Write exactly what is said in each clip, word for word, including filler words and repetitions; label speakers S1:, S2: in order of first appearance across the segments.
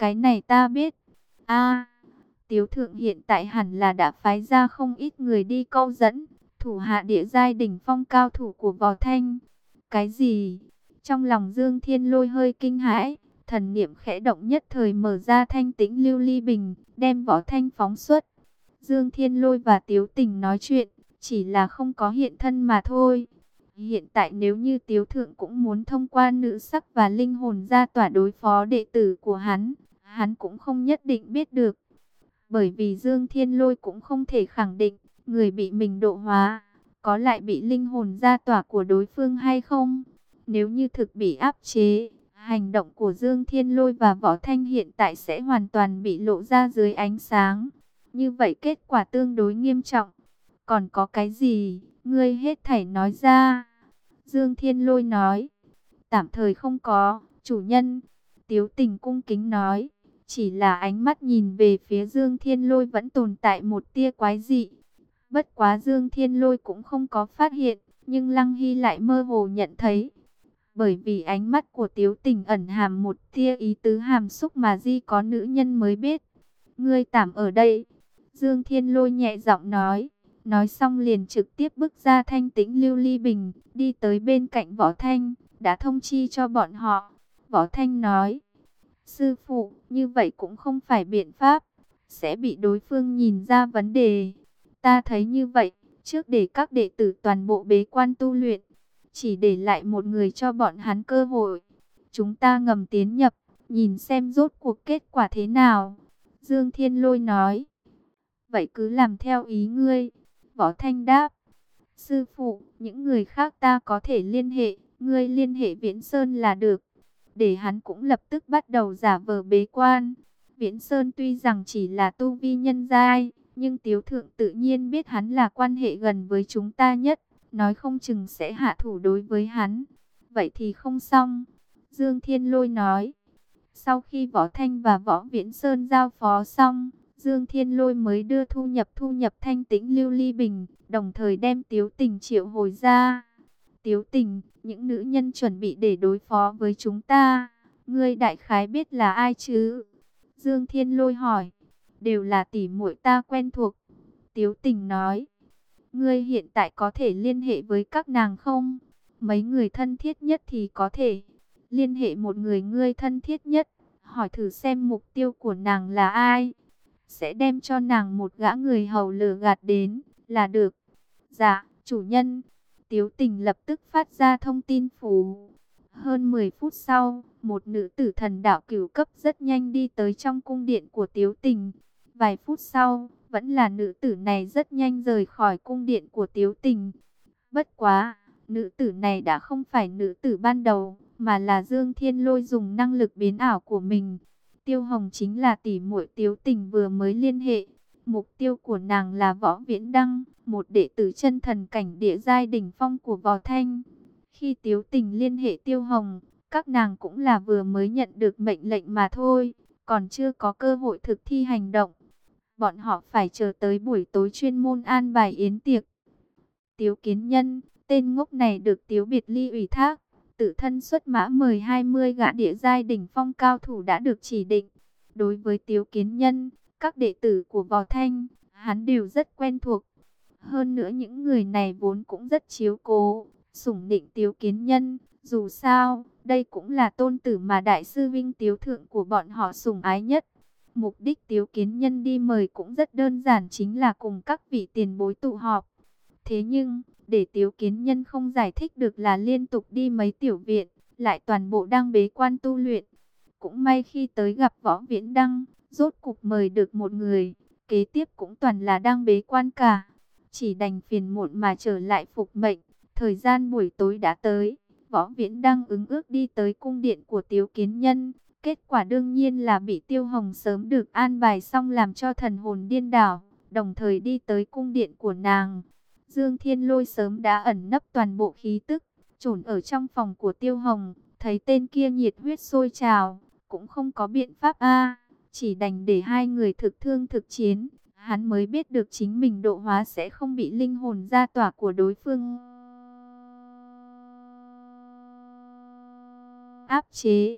S1: Cái này ta biết. A, Tiếu thượng hiện tại hẳn là đã phái ra không ít người đi câu dẫn thủ hạ địa giai đỉnh phong cao thủ của Võ Thanh. Cái gì? Trong lòng Dương Thiên Lôi hơi kinh hãi, thần niệm khẽ động nhất thời mở ra thanh tĩnh lưu ly bình, đem Võ Thanh phóng xuất. Dương Thiên Lôi và Tiếu Tình nói chuyện, chỉ là không có hiện thân mà thôi. Hiện tại nếu như Tiếu Thượng cũng muốn thông qua nữ sắc và linh hồn ra tỏa đối phó đệ tử của hắn, hắn cũng không nhất định biết được. Bởi vì Dương Thiên Lôi cũng không thể khẳng định, người bị mình độ hóa, có lại bị linh hồn ra tỏa của đối phương hay không. Nếu như thực bị áp chế, hành động của Dương Thiên Lôi và Võ Thanh hiện tại sẽ hoàn toàn bị lộ ra dưới ánh sáng. Như vậy kết quả tương đối nghiêm trọng. Còn có cái gì, ngươi hết thảy nói ra. Dương Thiên Lôi nói, tạm thời không có, chủ nhân. Tiếu Tình cung kính nói, chỉ là ánh mắt nhìn về phía Dương Thiên Lôi vẫn tồn tại một tia quái dị. Bất quá Dương Thiên Lôi cũng không có phát hiện, nhưng Lăng Hy lại mơ hồ nhận thấy. Bởi vì ánh mắt của Tiếu Tình ẩn hàm một tia ý tứ hàm xúc mà di có nữ nhân mới biết. Ngươi tạm ở đây. Dương Thiên Lôi nhẹ giọng nói. Nói xong liền trực tiếp bước ra thanh tĩnh lưu ly bình, đi tới bên cạnh Võ Thanh, đã thông chi cho bọn họ. Võ Thanh nói, sư phụ, như vậy cũng không phải biện pháp, sẽ bị đối phương nhìn ra vấn đề. Ta thấy như vậy, trước để các đệ tử toàn bộ bế quan tu luyện, chỉ để lại một người cho bọn hắn cơ hội. Chúng ta ngầm tiến nhập, nhìn xem rốt cuộc kết quả thế nào. Dương Thiên Lôi nói, vậy cứ làm theo ý ngươi. Võ Thanh đáp, sư phụ, những người khác ta có thể liên hệ, ngươi liên hệ Viễn Sơn là được. Để hắn cũng lập tức bắt đầu giả vờ bế quan. Viễn Sơn tuy rằng chỉ là tu vi nhân giai, nhưng Tiếu Thượng tự nhiên biết hắn là quan hệ gần với chúng ta nhất, nói không chừng sẽ hạ thủ đối với hắn. Vậy thì không xong. Dương Thiên Lôi nói. Sau khi Võ Thanh và Võ Viễn Sơn giao phó xong, Dương Thiên Lôi mới đưa thu nhập thu nhập thanh tĩnh lưu ly bình, đồng thời đem Tiếu Tình triệu hồi ra. Tiếu Tình, những nữ nhân chuẩn bị để đối phó với chúng ta, ngươi đại khái biết là ai chứ? Dương Thiên Lôi hỏi. Đều là tỷ muội ta quen thuộc. Tiếu Tình nói. Ngươi hiện tại có thể liên hệ với các nàng không? Mấy người thân thiết nhất thì có thể. Liên hệ một người ngươi thân thiết nhất, hỏi thử xem mục tiêu của nàng là ai. Sẽ đem cho nàng một gã người hầu lừa gạt đến, là được. Dạ, chủ nhân. Tiếu Tình lập tức phát ra thông tin phủ. Hơn mười phút sau, một nữ tử thần đạo cửu cấp rất nhanh đi tới trong cung điện của Tiếu Tình. Vài phút sau, vẫn là nữ tử này rất nhanh rời khỏi cung điện của Tiếu Tình. Bất quá, nữ tử này đã không phải nữ tử ban đầu, mà là Dương Thiên Lôi dùng năng lực biến ảo của mình. Tiêu Hồng chính là tỷ muội Tiếu Tình vừa mới liên hệ. Mục tiêu của nàng là Võ Viễn Đăng, một đệ tử chân thần cảnh địa giai đỉnh phong của Võ Thanh. Khi Tiếu Tình liên hệ Tiêu Hồng, các nàng cũng là vừa mới nhận được mệnh lệnh mà thôi, còn chưa có cơ hội thực thi hành động. Bọn họ phải chờ tới buổi tối chuyên môn an bài yến tiệc. Tiếu Kiến Nhân, tên ngốc này được Tiếu Biệt Ly ủy thác, tự thân xuất mã mời hai mươi gã địa giai đỉnh phong cao thủ đã được chỉ định. Đối với Tiếu Kiến Nhân, các đệ tử của Võ Thanh, hắn đều rất quen thuộc. Hơn nữa những người này vốn cũng rất chiếu cố, sủng nịnh Tiếu Kiến Nhân. Dù sao, đây cũng là tôn tử mà Đại sư Vinh Tiếu Thượng của bọn họ sủng ái nhất. Mục đích Tiếu Kiến Nhân đi mời cũng rất đơn giản, chính là cùng các vị tiền bối tụ họp. Thế nhưng, để Tiếu Kiến Nhân không giải thích được là liên tục đi mấy tiểu viện, lại toàn bộ đang bế quan tu luyện. Cũng may khi tới gặp Võ Viễn Đăng, rốt cục mời được một người, kế tiếp cũng toàn là đang bế quan cả. Chỉ đành phiền muộn mà trở lại phục mệnh. Thời gian buổi tối đã tới, Võ Viễn Đăng ứng ước đi tới cung điện của Tiếu Kiến Nhân. Kết quả đương nhiên là bị Tiêu Hồng sớm được an bài xong làm cho thần hồn điên đảo, đồng thời đi tới cung điện của nàng. Dương Thiên Lôi sớm đã ẩn nấp toàn bộ khí tức, trốn ở trong phòng của Tiêu Hồng, thấy tên kia nhiệt huyết sôi trào, cũng không có biện pháp a, chỉ đành để hai người thực thương thực chiến. Hắn mới biết được chính mình độ hóa sẽ không bị linh hồn ra tỏa của đối phương áp chế.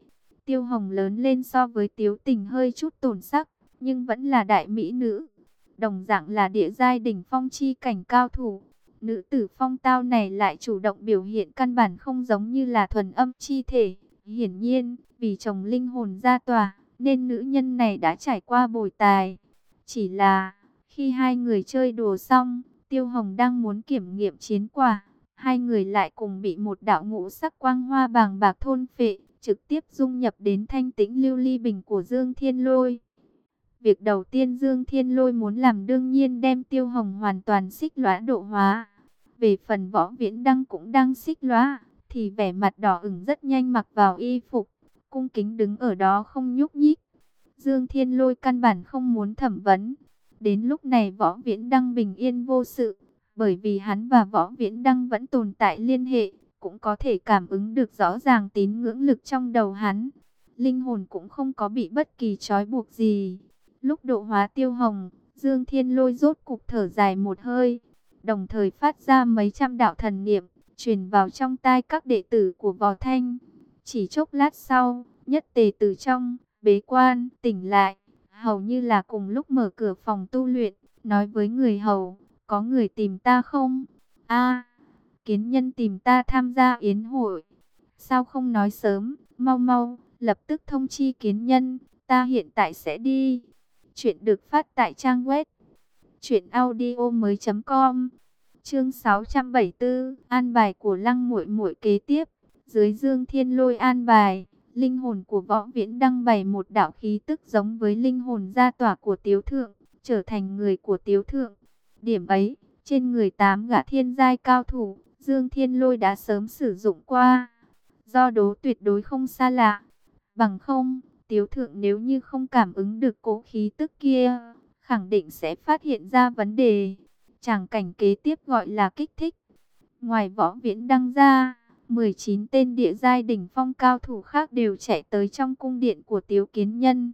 S1: Tiêu Hồng lớn lên so với Tiếu Tình hơi chút tổn sắc, nhưng vẫn là đại mỹ nữ. Đồng dạng là địa giai đỉnh phong chi cảnh cao thủ. Nữ tử phong tao này lại chủ động biểu hiện căn bản không giống như là thuần âm chi thể. Hiển nhiên, vì chồng linh hồn ra tòa, nên nữ nhân này đã trải qua bồi tài. Chỉ là, khi hai người chơi đùa xong, Tiêu Hồng đang muốn kiểm nghiệm chiến quả. Hai người lại cùng bị một đạo ngũ sắc quang hoa bàng bạc thôn phệ, trực tiếp dung nhập đến thanh tĩnh lưu ly bình của Dương Thiên Lôi. Việc đầu tiên Dương Thiên Lôi muốn làm đương nhiên đem Tiêu Hồng hoàn toàn xích lõa độ hóa. Về phần Võ Viễn Đăng cũng đang xích lõa, thì vẻ mặt đỏ ửng rất nhanh mặc vào y phục, cung kính đứng ở đó không nhúc nhích. Dương Thiên Lôi căn bản không muốn thẩm vấn. Đến lúc này Võ Viễn Đăng bình yên vô sự, bởi vì hắn và Võ Viễn Đăng vẫn tồn tại liên hệ, cũng có thể cảm ứng được rõ ràng tín ngưỡng lực trong đầu hắn. Linh hồn cũng không có bị bất kỳ trói buộc gì. Lúc độ hóa Tiêu Hồng, Dương Thiên Lôi rốt cục thở dài một hơi, đồng thời phát ra mấy trăm đạo thần niệm, truyền vào trong tai các đệ tử của Võ Thanh. Chỉ chốc lát sau, nhất tề từ trong bế quan tỉnh lại, hầu như là cùng lúc mở cửa phòng tu luyện, nói với người hầu, có người tìm ta không? A, Kiến Nhân tìm ta tham gia yến hội. Sao không nói sớm, mau mau, lập tức thông chi Kiến Nhân, ta hiện tại sẽ đi. Chuyện được phát tại trang web truyện audio mới chấm com. Chương sáu trăm bảy mươi tư, an bài của Lăng Muội Muội kế tiếp. Dưới Dương Thiên Lôi an bài, linh hồn của Võ Viễn Đăng bày một đạo khí tức giống với linh hồn gia tỏa của Tiếu Thượng, trở thành người của Tiếu Thượng. Điểm ấy, trên người tám gã thiên giai cao thủ, Dương Thiên Lôi đã sớm sử dụng qua. Do đó tuyệt đối không xa lạ. Bằng không, Tiếu Thượng nếu như không cảm ứng được cố khí tức kia, khẳng định sẽ phát hiện ra vấn đề. Tràng cảnh kế tiếp gọi là kích thích. Ngoài Võ Viễn Đăng ra, mười chín tên địa giai đỉnh phong cao thủ khác đều chạy tới trong cung điện của Tiếu Kiến Nhân.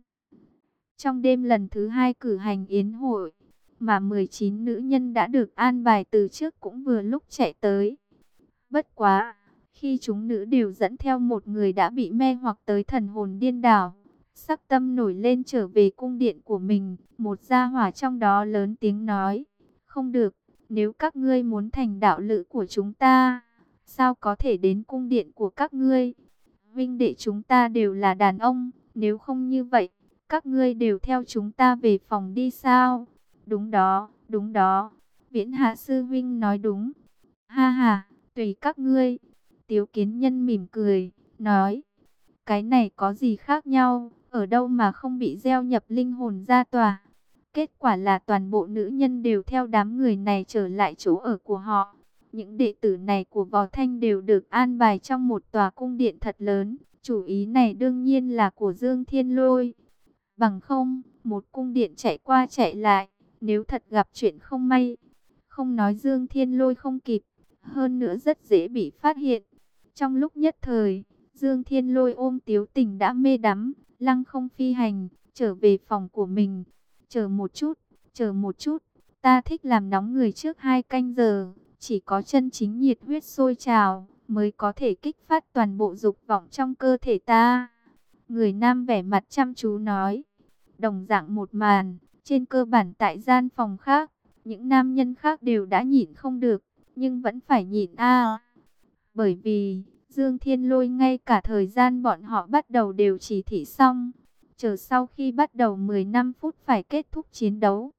S1: Trong đêm lần thứ hai cử hành yến hội, mà mười chín nữ nhân đã được an bài từ trước cũng vừa lúc chạy tới. Bất quá, khi chúng nữ đều dẫn theo một người đã bị mê hoặc tới thần hồn điên đảo, sắc tâm nổi lên trở về cung điện của mình, một gia hỏa trong đó lớn tiếng nói, không được, nếu các ngươi muốn thành đạo lữ của chúng ta, sao có thể đến cung điện của các ngươi? Huynh đệ chúng ta đều là đàn ông, nếu không như vậy, các ngươi đều theo chúng ta về phòng đi sao? Đúng đó, đúng đó, Viễn Hạ sư huynh nói đúng. Ha ha, tùy các ngươi. Tiếu Kiến Nhân mỉm cười, nói, cái này có gì khác nhau, ở đâu mà không bị gieo nhập linh hồn ra tòa. Kết quả là toàn bộ nữ nhân đều theo đám người này trở lại chỗ ở của họ. Những đệ tử này của Võ Thanh đều được an bài trong một tòa cung điện thật lớn. Chủ ý này đương nhiên là của Dương Thiên Lôi. Bằng không, một cung điện chạy qua chạy lại, nếu thật gặp chuyện không may, không nói Dương Thiên Lôi không kịp, hơn nữa rất dễ bị phát hiện. Trong lúc nhất thời, Dương Thiên Lôi ôm Tiếu Tình đã mê đắm, lăng không phi hành, trở về phòng của mình. Chờ một chút, chờ một chút, ta thích làm nóng người trước hai canh giờ, chỉ có chân chính nhiệt huyết sôi trào, mới có thể kích phát toàn bộ dục vọng trong cơ thể ta. Người nam vẻ mặt chăm chú nói, đồng dạng một màn, trên cơ bản tại gian phòng khác, những nam nhân khác đều đã nhịn không được, nhưng vẫn phải nhịn a. Bởi vì, Dương Thiên Lôi ngay cả thời gian bọn họ bắt đầu đều chỉ thị xong, chờ sau khi bắt đầu mười lăm phút phải kết thúc chiến đấu.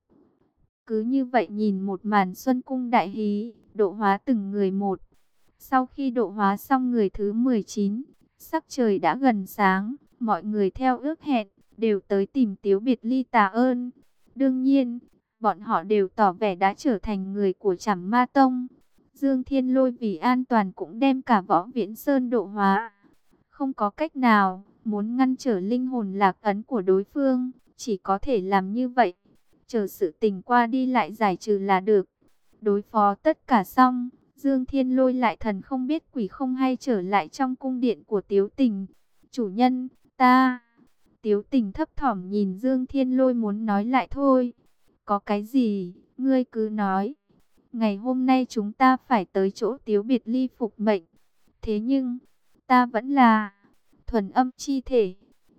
S1: Cứ như vậy nhìn một màn xuân cung đại hí, độ hóa từng người một. Sau khi độ hóa xong người thứ mười chín, sắc trời đã gần sáng, mọi người theo ước hẹn, đều tới tìm Tiếu Biệt Ly tạ ơn. Đương nhiên, bọn họ đều tỏ vẻ đã trở thành người của Trảm Ma Tông. Dương Thiên Lôi vì an toàn cũng đem cả Võ Viễn Sơn độ hóa. Không có cách nào, muốn ngăn trở linh hồn lạc ấn của đối phương, chỉ có thể làm như vậy. Chờ sự tình qua đi lại giải trừ là được. Đối phó tất cả xong, Dương Thiên Lôi lại thần không biết quỷ không hay trở lại trong cung điện của Tiếu Tình. Chủ nhân, ta... Tiếu Tình thấp thỏm nhìn Dương Thiên Lôi muốn nói lại thôi. Có cái gì, ngươi cứ nói. Ngày hôm nay chúng ta phải tới chỗ Tiếu Biệt Ly phục mệnh. Thế nhưng, ta vẫn là thuần âm chi thể,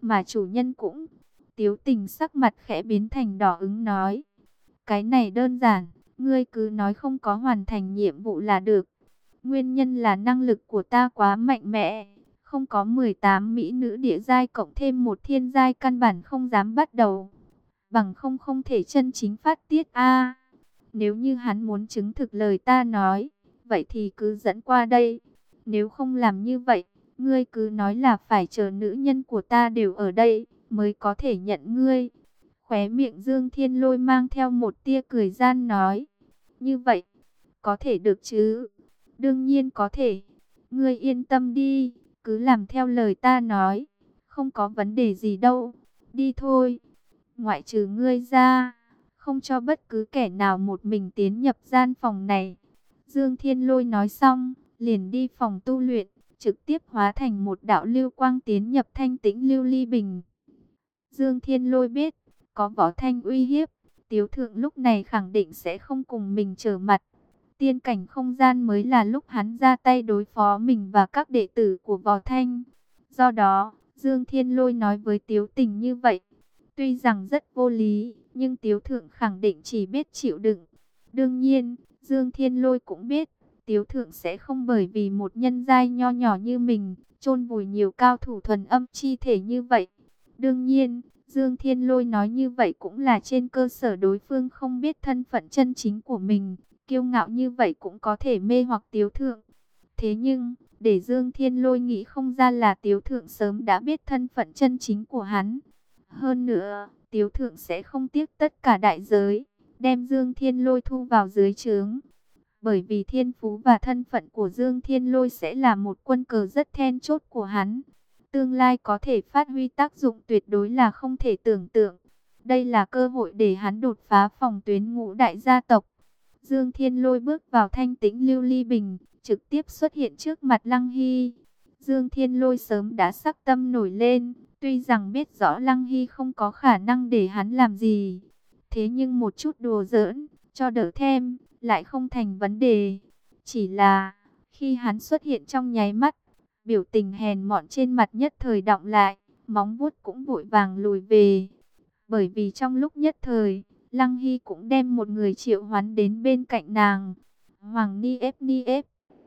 S1: mà chủ nhân cũng. Tiếu Tình sắc mặt khẽ biến thành đỏ ửng nói, cái này đơn giản, ngươi cứ nói không có hoàn thành nhiệm vụ là được. Nguyên nhân là năng lực của ta quá mạnh mẽ, không có mười tám mỹ nữ địa giai cộng thêm một thiên giai căn bản không dám bắt đầu. Bằng không không thể chân chính phát tiết a. Nếu như hắn muốn chứng thực lời ta nói, vậy thì cứ dẫn qua đây. Nếu không làm như vậy, ngươi cứ nói là phải chờ nữ nhân của ta đều ở đây mới có thể nhận ngươi. Khóe miệng Dương Thiên Lôi mang theo một tia cười gian nói, như vậy, có thể được chứ? Đương nhiên có thể. Ngươi yên tâm đi, cứ làm theo lời ta nói, không có vấn đề gì đâu. Đi thôi. Ngoại trừ ngươi ra, không cho bất cứ kẻ nào một mình tiến nhập gian phòng này. Dương Thiên Lôi nói xong, liền đi phòng tu luyện, trực tiếp hóa thành một đạo lưu quang tiến nhập thanh tĩnh lưu ly bình. Dương Thiên Lôi biết, có Võ Thanh uy hiếp, Tiếu Thượng lúc này khẳng định sẽ không cùng mình trở mặt. Tiên cảnh không gian mới là lúc hắn ra tay đối phó mình và các đệ tử của Võ Thanh. Do đó, Dương Thiên Lôi nói với Tiếu Tình như vậy. Tuy rằng rất vô lý, nhưng Tiếu Thượng khẳng định chỉ biết chịu đựng. Đương nhiên, Dương Thiên Lôi cũng biết, Tiếu Thượng sẽ không bởi vì một nhân giai nho nhỏ như mình, chôn vùi nhiều cao thủ thuần âm chi thể như vậy. Đương nhiên, Dương Thiên Lôi nói như vậy cũng là trên cơ sở đối phương không biết thân phận chân chính của mình. Kiêu ngạo như vậy cũng có thể mê hoặc Tiếu Thượng. Thế nhưng, để Dương Thiên Lôi nghĩ không ra là Tiếu Thượng sớm đã biết thân phận chân chính của hắn. Hơn nữa, Tiếu Thượng sẽ không tiếc tất cả đại giới, đem Dương Thiên Lôi thu vào dưới trướng. Bởi vì thiên phú và thân phận của Dương Thiên Lôi sẽ là một quân cờ rất then chốt của hắn. Tương lai có thể phát huy tác dụng tuyệt đối là không thể tưởng tượng. Đây là cơ hội để hắn đột phá phòng tuyến ngũ đại gia tộc. Dương Thiên Lôi bước vào thanh tĩnh lưu ly bình, trực tiếp xuất hiện trước mặt Lăng Hy. Dương Thiên Lôi sớm đã sắc tâm nổi lên, tuy rằng biết rõ Lăng Hy không có khả năng để hắn làm gì. Thế nhưng một chút đùa giỡn, cho đỡ thêm, lại không thành vấn đề. Chỉ là, khi hắn xuất hiện trong nháy mắt, biểu tình hèn mọn trên mặt nhất thời đọng lại, móng vuốt cũng vội vàng lùi về. Bởi vì trong lúc nhất thời, Lăng Hy cũng đem một người triệu hoán đến bên cạnh nàng. Hoàng Ni ép Ni ép.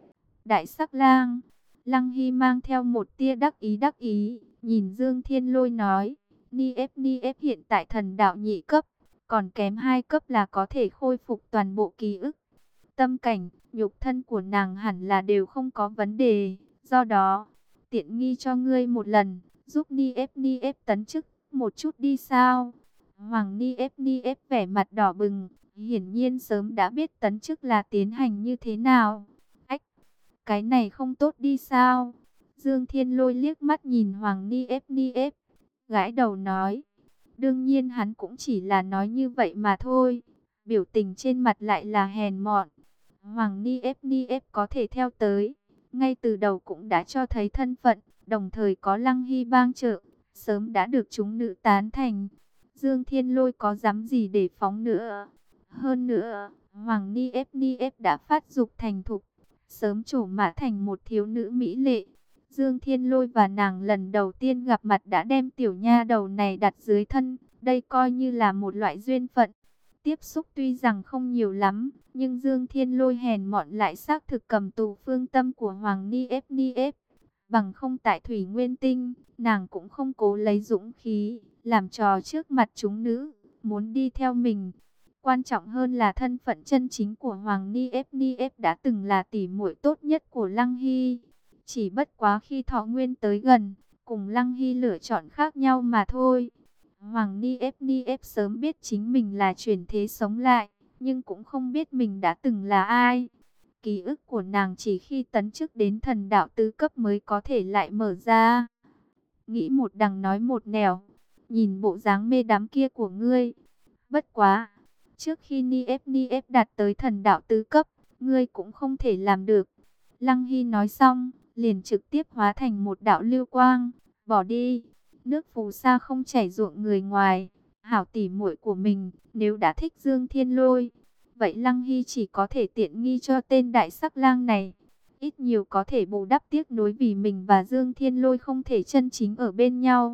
S1: Đại sắc lang. Lăng Hy mang theo một tia đắc ý đắc ý, nhìn Dương Thiên Lôi nói, Ni ép Ni ép hiện tại thần đạo nhị cấp, còn kém hai cấp là có thể khôi phục toàn bộ ký ức. Tâm cảnh, nhục thân của nàng hẳn là đều không có vấn đề, do đó, tiện nghi cho ngươi một lần, giúp Ni ép Ni ép tấn chức một chút đi sao? Hoàng Ni ép Ni ép vẻ mặt đỏ bừng, hiển nhiên sớm đã biết tấn chức là tiến hành như thế nào. Ách, cái này không tốt đi sao? Dương Thiên Lôi liếc mắt nhìn Hoàng Ni ép Ni ép, gãi đầu nói. Đương nhiên hắn cũng chỉ là nói như vậy mà thôi, biểu tình trên mặt lại là hèn mọn. Hoàng Ni ép Ni ép có thể theo tới, ngay từ đầu cũng đã cho thấy thân phận, đồng thời có Lăng Hy bang trợ, sớm đã được chúng nữ tán thành. Dương Thiên Lôi có dám gì để phóng nữa. Hơn nữa, Hoàng Ni ép Ni ép đã phát dục thành thục, sớm trổ mã thành một thiếu nữ mỹ lệ. Dương Thiên Lôi và nàng lần đầu tiên gặp mặt đã đem tiểu nha đầu này đặt dưới thân, đây coi như là một loại duyên phận. Tiếp xúc tuy rằng không nhiều lắm, nhưng Dương Thiên Lôi hèn mọn lại xác thực cầm tù phương tâm của Hoàng Ni ép Ni ép. Bằng không tại Thủy Nguyên Tinh, nàng cũng không cố lấy dũng khí, làm trò trước mặt chúng nữ, muốn đi theo mình. Quan trọng hơn là thân phận chân chính của Hoàng Ni ép Ni ép đã từng là tỷ muội tốt nhất của Lăng Hy. Chỉ bất quá khi Thọ Nguyên tới gần, cùng Lăng Hy lựa chọn khác nhau mà thôi. Hoàng Ni ép Ni ép sớm biết chính mình là chuyển thế sống lại, nhưng cũng không biết mình đã từng là ai. Ký ức của nàng chỉ khi tấn chức đến thần đạo tứ cấp mới có thể lại mở ra. Nghĩ một đằng nói một nẻo, nhìn bộ dáng mê đắm kia của ngươi. Bất quá, trước khi Ni ép Ni ép đạt tới thần đạo tứ cấp, ngươi cũng không thể làm được. Lăng Hy nói xong, liền trực tiếp hóa thành một đạo lưu quang, bỏ đi. Nước phù sa không chảy ruộng người ngoài, hảo tỷ muội của mình, nếu đã thích Dương Thiên Lôi, vậy Lăng Hy chỉ có thể tiện nghi cho tên đại sắc lang này. Ít nhiều có thể bù đắp tiếc nối vì mình và Dương Thiên Lôi không thể chân chính ở bên nhau.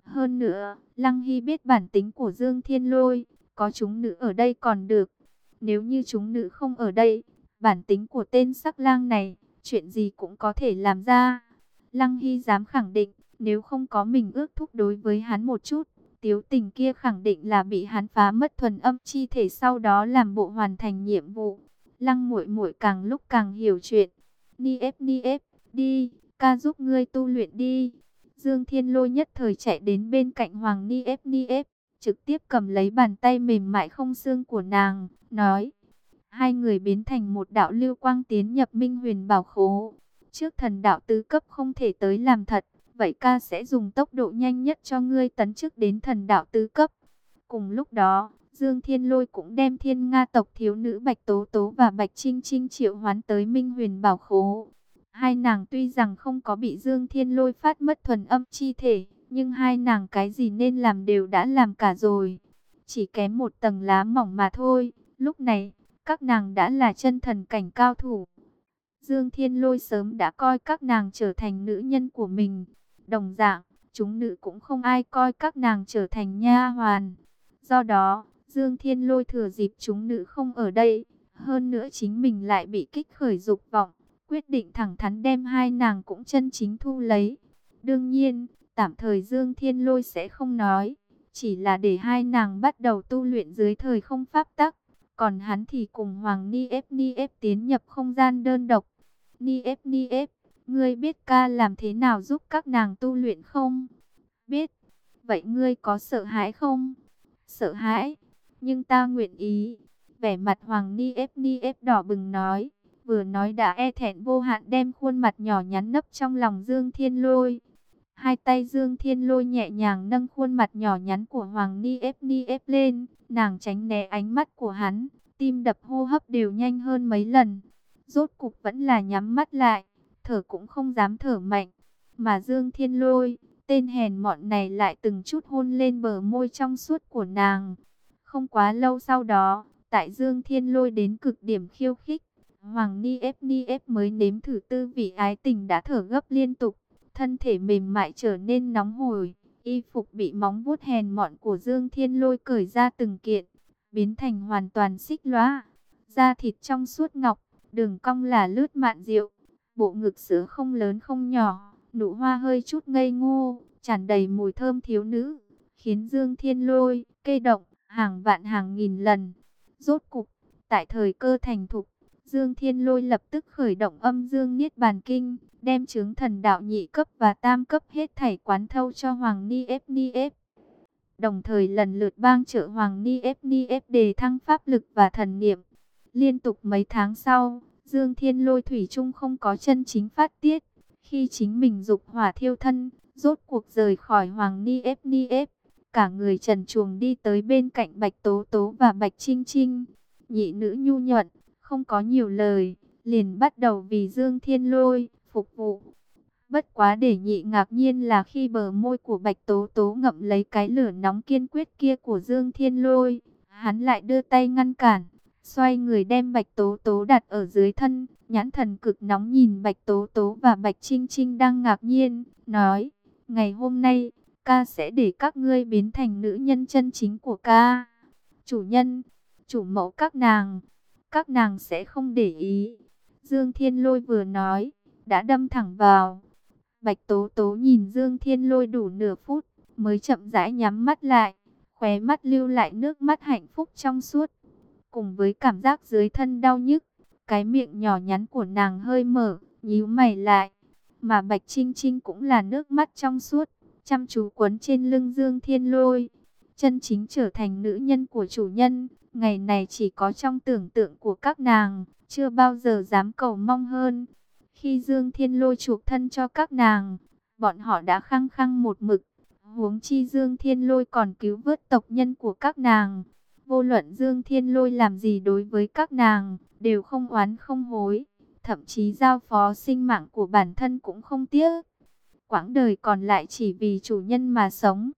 S1: Hơn nữa, Lăng Hy biết bản tính của Dương Thiên Lôi, có chúng nữ ở đây còn được. Nếu như chúng nữ không ở đây, bản tính của tên sắc lang này, chuyện gì cũng có thể làm ra. Lăng Hy dám khẳng định, nếu không có mình ước thúc đối với hắn một chút, Tiếu Tình kia khẳng định là bị hắn phá mất thuần âm chi thể, sau đó làm bộ hoàn thành nhiệm vụ. Lăng muội muội càng lúc càng hiểu chuyện. Ni ép ni ép, đi, ca giúp ngươi tu luyện đi. Dương Thiên Lôi nhất thời chạy đến bên cạnh Hoàng Ni ép ni ép, trực tiếp cầm lấy bàn tay mềm mại không xương của nàng, nói. Hai người biến thành một đạo lưu quang tiến nhập Minh Huyền Bảo Khố. Trước thần đạo tứ cấp không thể tới làm thật, vậy ca sẽ dùng tốc độ nhanh nhất cho ngươi tấn chức đến thần đạo tứ cấp. Cùng lúc đó, Dương Thiên Lôi cũng đem Thiên Nga tộc thiếu nữ Bạch Tố Tố và Bạch Trinh Trinh triệu hoán tới Minh Huyền Bảo Khố. Hai nàng tuy rằng không có bị Dương Thiên Lôi phát mất thuần âm chi thể, nhưng hai nàng cái gì nên làm đều đã làm cả rồi. Chỉ kém một tầng lá mỏng mà thôi. Lúc này, các nàng đã là chân thần cảnh cao thủ. Dương Thiên Lôi sớm đã coi các nàng trở thành nữ nhân của mình. Đồng dạng, chúng nữ cũng không ai coi các nàng trở thành nha hoàn. Do đó, Dương Thiên Lôi thừa dịp chúng nữ không ở đây, hơn nữa chính mình lại bị kích khởi dục vọng, quyết định thẳng thắn đem hai nàng cũng chân chính thu lấy. Đương nhiên, tạm thời Dương Thiên Lôi sẽ không nói, chỉ là để hai nàng bắt đầu tu luyện dưới thời không pháp tắc. Còn hắn thì cùng Hoàng Ni ép Ni ép tiến nhập không gian đơn độc. Ni ép Ni ép, ngươi biết ca làm thế nào giúp các nàng tu luyện không? Biết. Vậy ngươi có sợ hãi không? Sợ hãi, nhưng ta nguyện ý. Vẻ mặt Hoàng Ni ép Ni ép đỏ bừng nói. Vừa nói đã e thẹn vô hạn, đem khuôn mặt nhỏ nhắn nấp trong lòng Dương Thiên Lôi. Hai tay Dương Thiên Lôi nhẹ nhàng nâng khuôn mặt nhỏ nhắn của Hoàng Ni ép Ni ép lên. Nàng tránh né ánh mắt của hắn, tim đập hô hấp đều nhanh hơn mấy lần. Rốt cục vẫn là nhắm mắt lại, thở cũng không dám thở mạnh. Mà Dương Thiên Lôi, tên hèn mọn này lại từng chút hôn lên bờ môi trong suốt của nàng. Không quá lâu sau đó, tại Dương Thiên Lôi đến cực điểm khiêu khích, Hoàng Ni ép Ni ép mới nếm thử tư vị ái tình đã thở gấp liên tục. Thân thể mềm mại trở nên nóng hổi, y phục bị móng vuốt hèn mọn của Dương Thiên Lôi cởi ra từng kiện, biến thành hoàn toàn xích lóa. Da thịt trong suốt ngọc, đường cong là lướt mạn diệu, bộ ngực sữa không lớn không nhỏ, nụ hoa hơi chút ngây ngô, tràn đầy mùi thơm thiếu nữ, khiến Dương Thiên Lôi cây động hàng vạn hàng nghìn lần. Rốt cục, tại thời cơ thành thục, Dương Thiên Lôi lập tức khởi động âm dương niết bàn kinh, đem chứng thần đạo nhị cấp và tam cấp hết thảy quán thâu cho Hoàng Ni ép Ni ép. Đồng thời lần lượt bang trợ Hoàng Ni ép Ni ép đề thăng pháp lực và thần niệm. Liên tục mấy tháng sau, Dương Thiên Lôi thủy chung không có chân chính phát tiết. Khi chính mình dục hỏa thiêu thân, rốt cuộc rời khỏi Hoàng Ni ép Ni ép, cả người trần truồng đi tới bên cạnh Bạch Tố Tố và Bạch Trinh Trinh. Nhị nữ nhu nhuận, không có nhiều lời, liền bắt đầu vì Dương Thiên Lôi phục vụ. Bất quá để nhị ngạc nhiên là khi bờ môi của Bạch Tố Tố ngậm lấy cái lửa nóng kiên quyết kia của Dương Thiên Lôi, hắn lại đưa tay ngăn cản, xoay người đem Bạch Tố Tố đặt ở dưới thân, nhãn thần cực nóng nhìn Bạch Tố Tố và Bạch Trinh Trinh đang ngạc nhiên, nói, ngày hôm nay, ca sẽ để các ngươi biến thành nữ nhân chân chính của ca. Chủ nhân, chủ mẫu các nàng, các nàng sẽ không để ý. Dương Thiên Lôi vừa nói, đã đâm thẳng vào. Bạch Tố Tố nhìn Dương Thiên Lôi đủ nửa phút, mới chậm rãi nhắm mắt lại, khóe mắt lưu lại nước mắt hạnh phúc trong suốt. Cùng với cảm giác dưới thân đau nhức, cái miệng nhỏ nhắn của nàng hơi mở, nhíu mày lại. Mà Bạch Trinh Trinh cũng là nước mắt trong suốt, chăm chú quấn trên lưng Dương Thiên Lôi. Chân chính trở thành nữ nhân của chủ nhân, ngày này chỉ có trong tưởng tượng của các nàng, chưa bao giờ dám cầu mong hơn. Khi Dương Thiên Lôi chuộc thân cho các nàng, bọn họ đã khăng khăng một mực. Huống chi Dương Thiên Lôi còn cứu vớt tộc nhân của các nàng. Vô luận Dương Thiên Lôi làm gì đối với các nàng, đều không oán không hối. Thậm chí giao phó sinh mạng của bản thân cũng không tiếc. Quãng đời còn lại chỉ vì chủ nhân mà sống.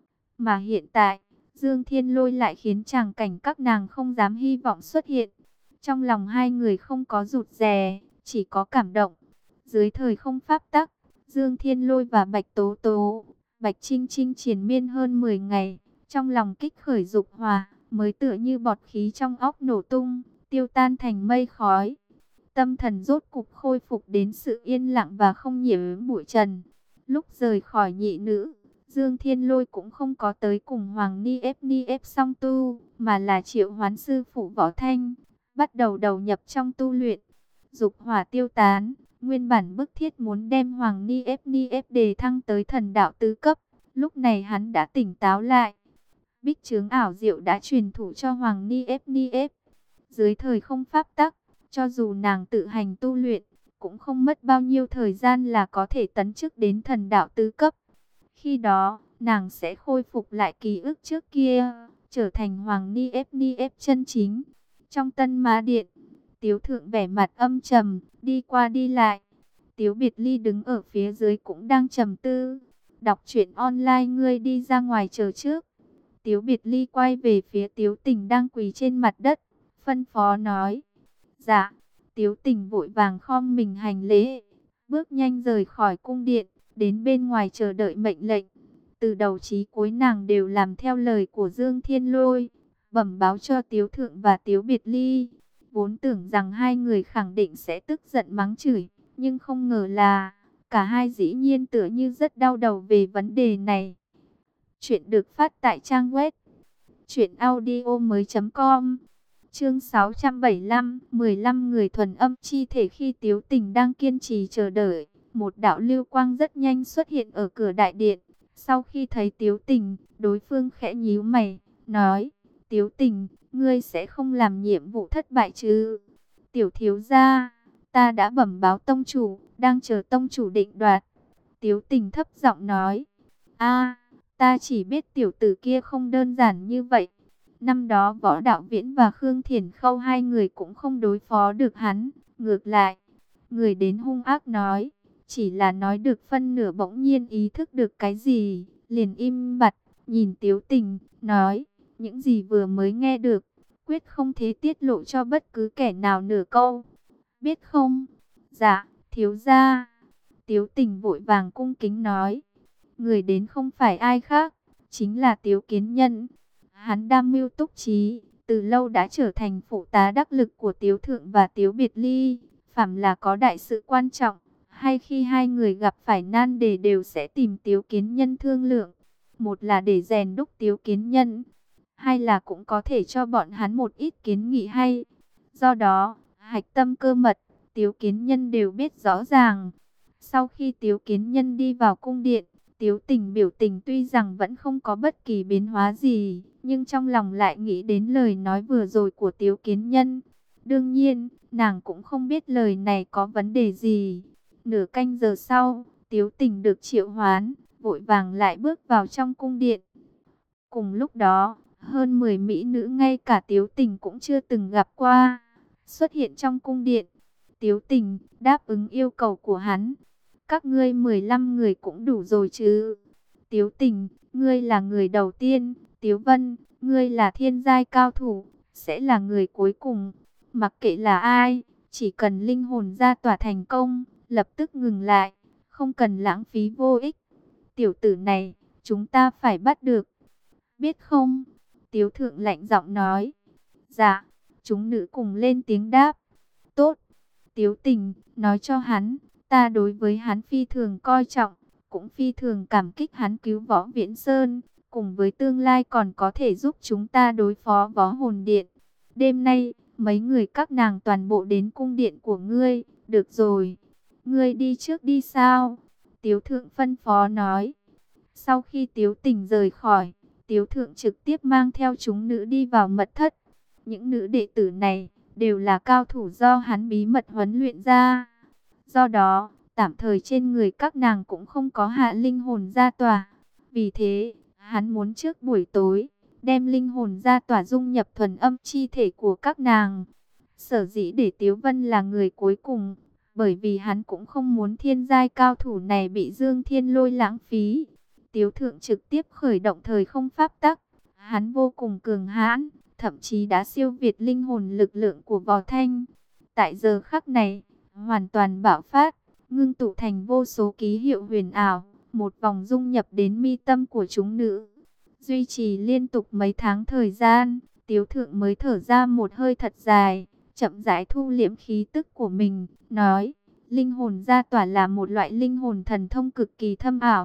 S1: Mà hiện tại, Dương Thiên Lôi lại khiến tràng cảnh các nàng không dám hy vọng xuất hiện. Trong lòng hai người không có rụt rè, chỉ có cảm động. Dưới thời không pháp tắc, Dương Thiên Lôi và Bạch Tố Tố, Bạch Trinh Trinh triền miên hơn mười ngày, trong lòng kích khởi dục hỏa, mới tựa như bọt khí trong óc nổ tung, tiêu tan thành mây khói. Tâm thần rốt cục khôi phục đến sự yên lặng và không nhiễm bụi trần. Lúc rời khỏi nhị nữ, Dương Thiên Lôi cũng không có tới cùng Hoàng Ni ép Ni ép song tu, mà là triệu hoán sư phụ Võ Thanh, bắt đầu đầu nhập trong tu luyện. Dục hỏa tiêu tán, nguyên bản bức thiết muốn đem Hoàng Ni ép Ni ép đề thăng tới thần đạo tứ cấp, lúc này hắn đã tỉnh táo lại. Bích chướng ảo diệu đã truyền thụ cho Hoàng Ni ép Ni ép. Dưới thời không pháp tắc, cho dù nàng tự hành tu luyện, cũng không mất bao nhiêu thời gian là có thể tấn chức đến thần đạo tứ cấp. Khi đó, nàng sẽ khôi phục lại ký ức trước kia, trở thành Hoàng Ni ép Ni ép chân chính. Trong Tân Mã Điện, Tiếu Thượng vẻ mặt âm trầm, đi qua đi lại. Tiếu Biệt Ly đứng ở phía dưới cũng đang trầm tư. Đọc truyện online, ngươi đi ra ngoài chờ trước. Tiếu Biệt Ly quay về phía Tiếu Tình đang quỳ trên mặt đất, phân phó nói. Dạ. Tiếu Tình vội vàng khom mình hành lễ, bước nhanh rời khỏi cung điện, đến bên ngoài chờ đợi mệnh lệnh. Từ đầu chí cuối nàng đều làm theo lời của Dương Thiên Lôi, bẩm báo cho Tiếu Thượng và Tiếu Biệt Ly. Vốn tưởng rằng hai người khẳng định sẽ tức giận mắng chửi, nhưng không ngờ là cả hai dĩ nhiên tựa như rất đau đầu về vấn đề này. Chuyện được phát tại trang web truyện audio mới chấm com. Chương sáu trăm bảy mươi lăm, mười lăm người thuần âm chi thể. Khi Tiếu Tình đang kiên trì chờ đợi, một đạo lưu quang rất nhanh xuất hiện ở cửa đại điện. Sau khi thấy Tiếu Tình, đối phương khẽ nhíu mày, nói: Tiếu Tình, ngươi sẽ không làm nhiệm vụ thất bại chứ? Tiểu thiếu gia, ta đã bẩm báo tông chủ, đang chờ tông chủ định đoạt. Tiếu Tình thấp giọng nói: A, ta chỉ biết tiểu tử kia không đơn giản như vậy. Năm đó Võ Đạo Viễn và Khương Thiển Khâu hai người cũng không đối phó được hắn. Ngược lại, người đến hung ác nói, chỉ là nói được phân nửa bỗng nhiên ý thức được cái gì, liền im bặt, nhìn Tiếu Tình, nói, những gì vừa mới nghe được, quyết không thể tiết lộ cho bất cứ kẻ nào nửa câu. Biết không? Dạ, thiếu gia. Tiếu Tình vội vàng cung kính nói, người đến không phải ai khác, chính là Tiếu Kiến Nhân. Hắn đam mưu túc trí, từ lâu đã trở thành phụ tá đắc lực của Tiếu Thượng và Tiếu Biệt Ly. Phàm là có đại sự quan trọng, hay khi hai người gặp phải nan đề đều sẽ tìm Tiếu Kiến Nhân thương lượng. Một là để rèn đúc Tiếu Kiến Nhân, hai là cũng có thể cho bọn hắn một ít kiến nghị hay. Do đó, hạch tâm cơ mật, Tiếu Kiến Nhân đều biết rõ ràng. Sau khi Tiếu Kiến Nhân đi vào cung điện, Tiếu Tình biểu tình tuy rằng vẫn không có bất kỳ biến hóa gì, nhưng trong lòng lại nghĩ đến lời nói vừa rồi của Tiếu Kiến Nhân. Đương nhiên, nàng cũng không biết lời này có vấn đề gì. Nửa canh giờ sau, Tiếu Tình được triệu hoán, vội vàng lại bước vào trong cung điện. Cùng lúc đó, hơn mười mỹ nữ ngay cả Tiếu Tình cũng chưa từng gặp qua, xuất hiện trong cung điện. Tiếu Tình đáp ứng yêu cầu của hắn. Các ngươi mười lăm người cũng đủ rồi chứ? Tiếu Tình, ngươi là người đầu tiên. Tiếu Vân, ngươi là thiên giai cao thủ, sẽ là người cuối cùng. Mặc kệ là ai, chỉ cần linh hồn ra tỏa thành công, lập tức ngừng lại, không cần lãng phí vô ích. Tiểu tử này, chúng ta phải bắt được. Biết không? Tiếu Thượng lạnh giọng nói. Dạ, chúng nữ cùng lên tiếng đáp. Tốt. Tiếu Tình, nói cho hắn, ta đối với hắn phi thường coi trọng, cũng phi thường cảm kích hắn cứu Võ Viễn Sơn, cùng với tương lai còn có thể giúp chúng ta đối phó Võ Hồn Điện. Đêm nay, mấy người các nàng toàn bộ đến cung điện của ngươi, được rồi. Ngươi đi trước đi sao? Tiếu Thượng phân phó nói. Sau khi Tiếu Tình rời khỏi, Tiếu Thượng trực tiếp mang theo chúng nữ đi vào mật thất. Những nữ đệ tử này đều là cao thủ do hắn bí mật huấn luyện ra. Do đó, tạm thời trên người các nàng cũng không có hạ linh hồn ra tỏa. Vì thế, hắn muốn trước buổi tối, đem linh hồn ra tỏa dung nhập thuần âm chi thể của các nàng. Sở dĩ để Tiếu Vân là người cuối cùng, bởi vì hắn cũng không muốn thiên giai cao thủ này bị Dương Thiên Lôi lãng phí. Tiếu Thượng trực tiếp khởi động thời không pháp tắc. Hắn vô cùng cường hãn, thậm chí đã siêu việt linh hồn lực lượng của Võ Thanh. Tại giờ khắc này, hoàn toàn bạo phát, ngưng tụ thành vô số ký hiệu huyền ảo, một vòng dung nhập đến mi tâm của chúng nữ. Duy trì liên tục mấy tháng thời gian, Tiếu Thượng mới thở ra một hơi thật dài, chậm rãi thu liễm khí tức của mình, nói, linh hồn gia tỏa là một loại linh hồn thần thông cực kỳ thâm ảo.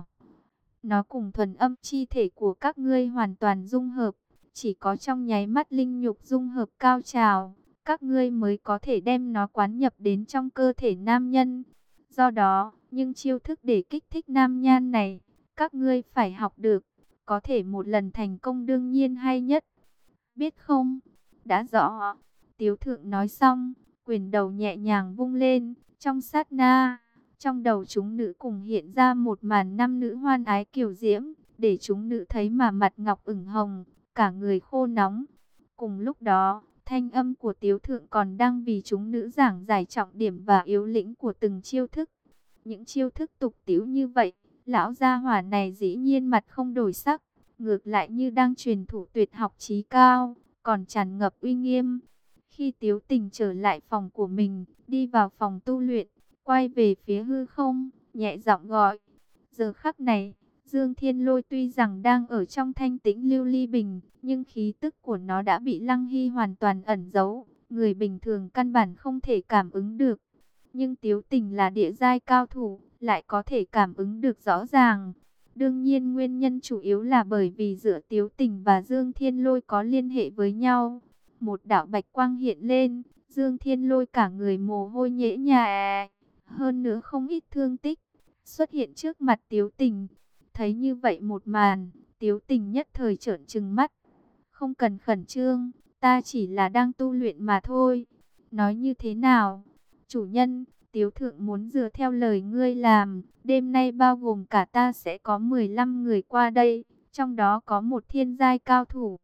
S1: Nó cùng thuần âm chi thể của các ngươi hoàn toàn dung hợp, chỉ có trong nháy mắt linh nhục dung hợp cao trào, các ngươi mới có thể đem nó quán nhập đến trong cơ thể nam nhân. Do đó, những chiêu thức để kích thích nam nhan này, các ngươi phải học được, có thể một lần thành công đương nhiên hay nhất. Biết không? Đã rõ. Tiếu Thượng nói xong, quyền đầu nhẹ nhàng vung lên, trong sát na, trong đầu chúng nữ cùng hiện ra một màn nam nữ hoan ái kiều diễm, để chúng nữ thấy mà mặt ngọc ửng hồng, cả người khô nóng. Cùng lúc đó, thanh âm của Tiếu Thượng còn đang vì chúng nữ giảng giải trọng điểm và yếu lĩnh của từng chiêu thức. Những chiêu thức tục tĩu như vậy, lão gia hỏa này dĩ nhiên mặt không đổi sắc, ngược lại như đang truyền thụ tuyệt học chí cao, còn tràn ngập uy nghiêm. Khi Tiếu Tình trở lại phòng của mình, đi vào phòng tu luyện, quay về phía hư không, nhẹ giọng gọi. Giờ khắc này, Dương Thiên Lôi tuy rằng đang ở trong thanh tĩnh lưu ly bình, nhưng khí tức của nó đã bị Lăng Hy hoàn toàn ẩn giấu, người bình thường căn bản không thể cảm ứng được. Nhưng Tiếu Tình là địa giai cao thủ, lại có thể cảm ứng được rõ ràng. Đương nhiên nguyên nhân chủ yếu là bởi vì giữa Tiếu Tình và Dương Thiên Lôi có liên hệ với nhau. Một đạo bạch quang hiện lên, Dương Thiên Lôi cả người mồ hôi nhễ nhại, hơn nữa không ít thương tích, xuất hiện trước mặt Tiếu Tình. Thấy như vậy một màn, Tiếu Tình nhất thời trợn trừng mắt. Không cần khẩn trương, ta chỉ là đang tu luyện mà thôi. Nói như thế nào? Chủ nhân, Tiếu Thượng muốn dựa theo lời ngươi làm, đêm nay bao gồm cả ta sẽ có mười lăm người qua đây, trong đó có một thiên giai cao thủ.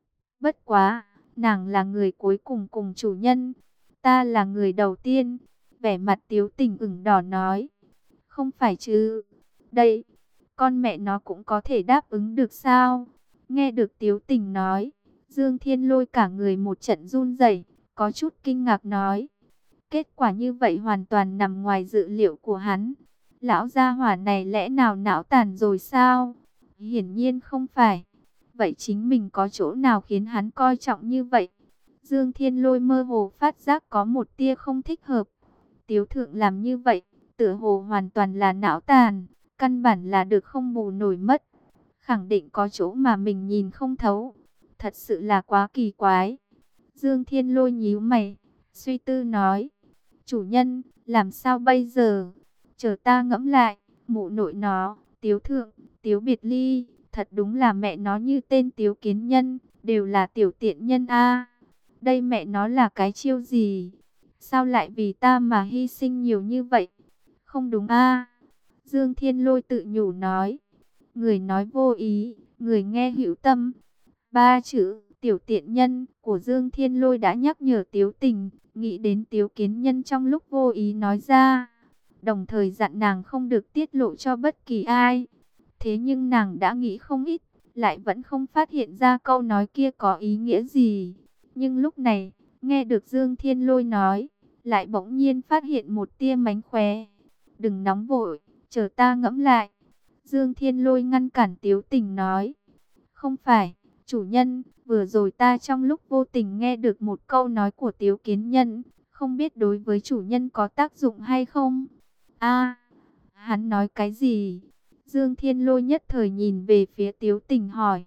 S1: Bất quá, nàng là người cuối cùng cùng chủ nhân, ta là người đầu tiên. Vẻ mặt Tiếu Tình ửng đỏ nói, không phải chứ, đây, con mẹ nó cũng có thể đáp ứng được sao? Nghe được Tiếu Tình nói, Dương Thiên Lôi cả người một trận run rẩy, có chút kinh ngạc nói. Kết quả như vậy hoàn toàn nằm ngoài dự liệu của hắn. Lão gia hỏa này lẽ nào não tàn rồi sao? Hiển nhiên không phải. Vậy chính mình có chỗ nào khiến hắn coi trọng như vậy? Dương Thiên Lôi mơ hồ phát giác có một tia không thích hợp. Tiếu Thượng làm như vậy, tựa hồ hoàn toàn là não tàn, căn bản là được không bù nổi mất. Khẳng định có chỗ mà mình nhìn không thấu. Thật sự là quá kỳ quái. Dương Thiên Lôi nhíu mày, suy tư nói. Chủ nhân, làm sao bây giờ? Chờ ta ngẫm lại, mụ nội nó, Tiếu Thượng, Tiếu Biệt Ly, thật đúng là mẹ nó như tên Tiếu Kiến Nhân, đều là tiểu tiện nhân a. Đây mẹ nó là cái chiêu gì? Sao lại vì ta mà hy sinh nhiều như vậy? Không đúng a. Dương Thiên Lôi tự nhủ nói. Người nói vô ý, người nghe hữu tâm. Ba chữ tiểu tiện nhân của Dương Thiên Lôi đã nhắc nhở Tiếu Tình, nghĩ đến Tiếu Kiến Nhân trong lúc vô ý nói ra, đồng thời dặn nàng không được tiết lộ cho bất kỳ ai. Thế nhưng nàng đã nghĩ không ít, lại vẫn không phát hiện ra câu nói kia có ý nghĩa gì. Nhưng lúc này, nghe được Dương Thiên Lôi nói, lại bỗng nhiên phát hiện một tia mánh khóe. Đừng nóng vội, chờ ta ngẫm lại. Dương Thiên Lôi ngăn cản Tiếu Tình nói. Không phải, chủ nhân, vừa rồi ta trong lúc vô tình nghe được một câu nói của Tiếu Kiến Nhân, không biết đối với chủ nhân có tác dụng hay không? A, hắn nói cái gì? Dương Thiên Lôi nhất thời nhìn về phía Tiếu Tình hỏi.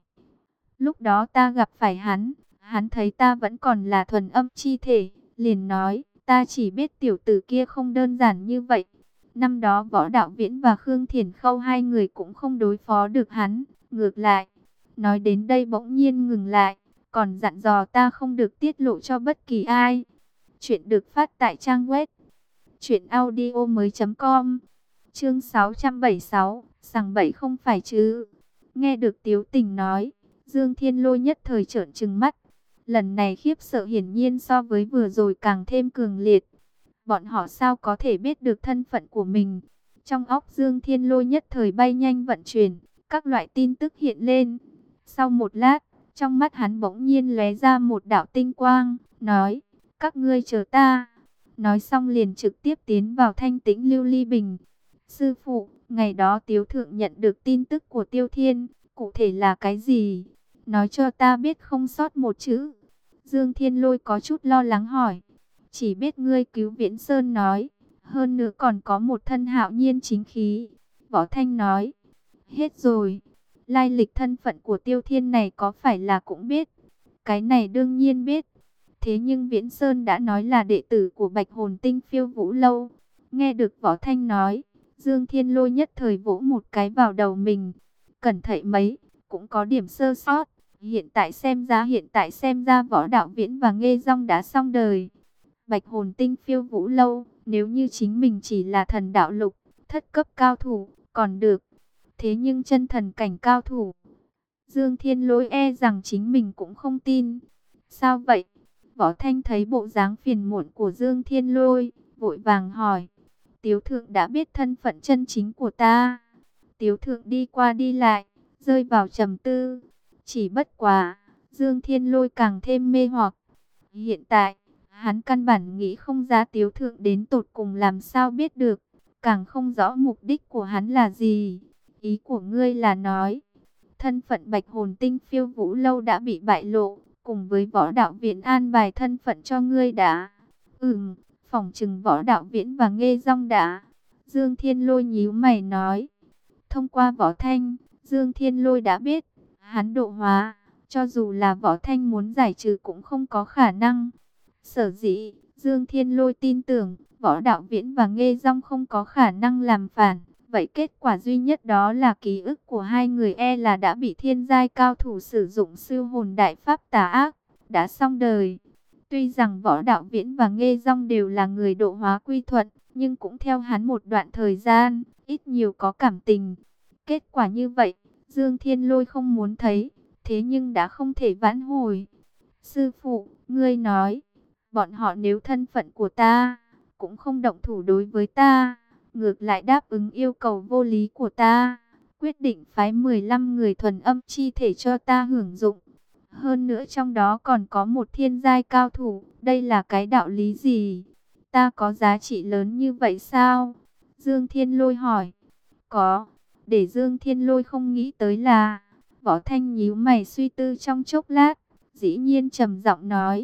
S1: Lúc đó ta gặp phải hắn, hắn thấy ta vẫn còn là thuần âm chi thể, liền nói, ta chỉ biết tiểu tử kia không đơn giản như vậy. Năm đó Võ Đạo Viễn và Khương Thiển Khâu hai người cũng không đối phó được hắn, ngược lại. Nói đến đây bỗng nhiên ngừng lại, còn dặn dò ta không được tiết lộ cho bất kỳ ai. Chuyện được phát tại trang web truyện audio mới chấm com. Chương sáu trăm bảy mươi sáu, sằng bậy không phải chứ? Nghe được Tiếu Tình nói, Dương Thiên Lôi nhất thời trợn trừng mắt. Lần này khiếp sợ hiển nhiên so với vừa rồi càng thêm cường liệt. Bọn họ sao có thể biết được thân phận của mình? Trong óc Dương Thiên Lôi nhất thời bay nhanh vận chuyển, các loại tin tức hiện lên. Sau một lát, trong mắt hắn bỗng nhiên lóe ra một đạo tinh quang, nói, các ngươi chờ ta. Nói xong liền trực tiếp tiến vào thanh tĩnh lưu ly bình. Sư phụ, Ngày đó Tiếu Thượng nhận được tin tức của Tiêu Thiên, cụ thể là cái gì? Nói cho ta biết không sót một chữ. Dương Thiên Lôi có chút lo lắng hỏi. Chỉ biết ngươi cứu Viễn Sơn nói. Hơn nữa còn có một thân hạo nhiên chính khí. Võ Thanh nói. Hết rồi. Lai lịch thân phận của Tiêu Thiên này có phải là cũng biết? Cái này đương nhiên biết. Thế nhưng Viễn Sơn đã nói là đệ tử của Bạch Hồn Tinh Phiêu Vũ Lâu. Nghe được Võ Thanh nói, Dương Thiên Lôi nhất thời vỗ một cái vào đầu mình. Cẩn thận mấy, cũng có điểm sơ sót. Hiện tại xem ra hiện tại xem ra Võ Đạo Viễn và Nghê Dong đã xong đời. Bạch Hồn Tinh Phiêu Vũ Lâu, nếu như chính mình chỉ là thần đạo lục, thất cấp cao thủ, còn được. Thế nhưng chân thần cảnh cao thủ, Dương Thiên Lôi e rằng chính mình cũng không tin. Sao vậy? Võ Thanh thấy bộ dáng phiền muộn của Dương Thiên Lôi, vội vàng hỏi. Tiếu Thượng đã biết thân phận chân chính của ta. Tiếu Thượng đi qua đi lại, rơi vào trầm tư. Chỉ bất quá, Dương Thiên Lôi càng thêm mê hoặc. Hiện tại, hắn căn bản nghĩ không ra Tiếu Thượng đến tột cùng làm sao biết được. Càng không rõ mục đích của hắn là gì. Ý của ngươi là nói, thân phận Bạch Hồn Tinh Phiêu Vũ Lâu đã bị bại lộ, cùng với Võ Đạo Viễn an bài thân phận cho ngươi đã. Ừm, phỏng chừng Võ Đạo Viễn và Nghê Dong đã. Dương Thiên Lôi nhíu mày nói. Thông qua Võ Thanh, Dương Thiên Lôi đã biết, hắn độ hóa, cho dù là Võ Thanh muốn giải trừ cũng không có khả năng. Sở dĩ, Dương Thiên Lôi tin tưởng, Võ Đạo Viễn và Nghê Dong không có khả năng làm phản. Vậy kết quả duy nhất đó là ký ức của hai người e là đã bị thiên giai cao thủ sử dụng siêu hồn đại pháp tà ác, đã xong đời. Tuy rằng Võ Đạo Viễn và Nghê Dong đều là người độ hóa quy thuận, nhưng cũng theo hắn một đoạn thời gian, ít nhiều có cảm tình. Kết quả như vậy, Dương Thiên Lôi không muốn thấy, thế nhưng đã không thể vãn hồi. Sư phụ, ngươi nói, bọn họ nếu thân phận của ta, cũng không động thủ đối với ta, ngược lại đáp ứng yêu cầu vô lý của ta, quyết định phái mười lăm người thuần âm chi thể cho ta hưởng dụng. Hơn nữa trong đó còn có một thiên giai cao thủ, đây là cái đạo lý gì? Ta có giá trị lớn như vậy sao? Dương Thiên Lôi hỏi. Có, để Dương Thiên Lôi không nghĩ tới là, Võ Thanh nhíu mày suy tư trong chốc lát, dĩ nhiên trầm giọng nói.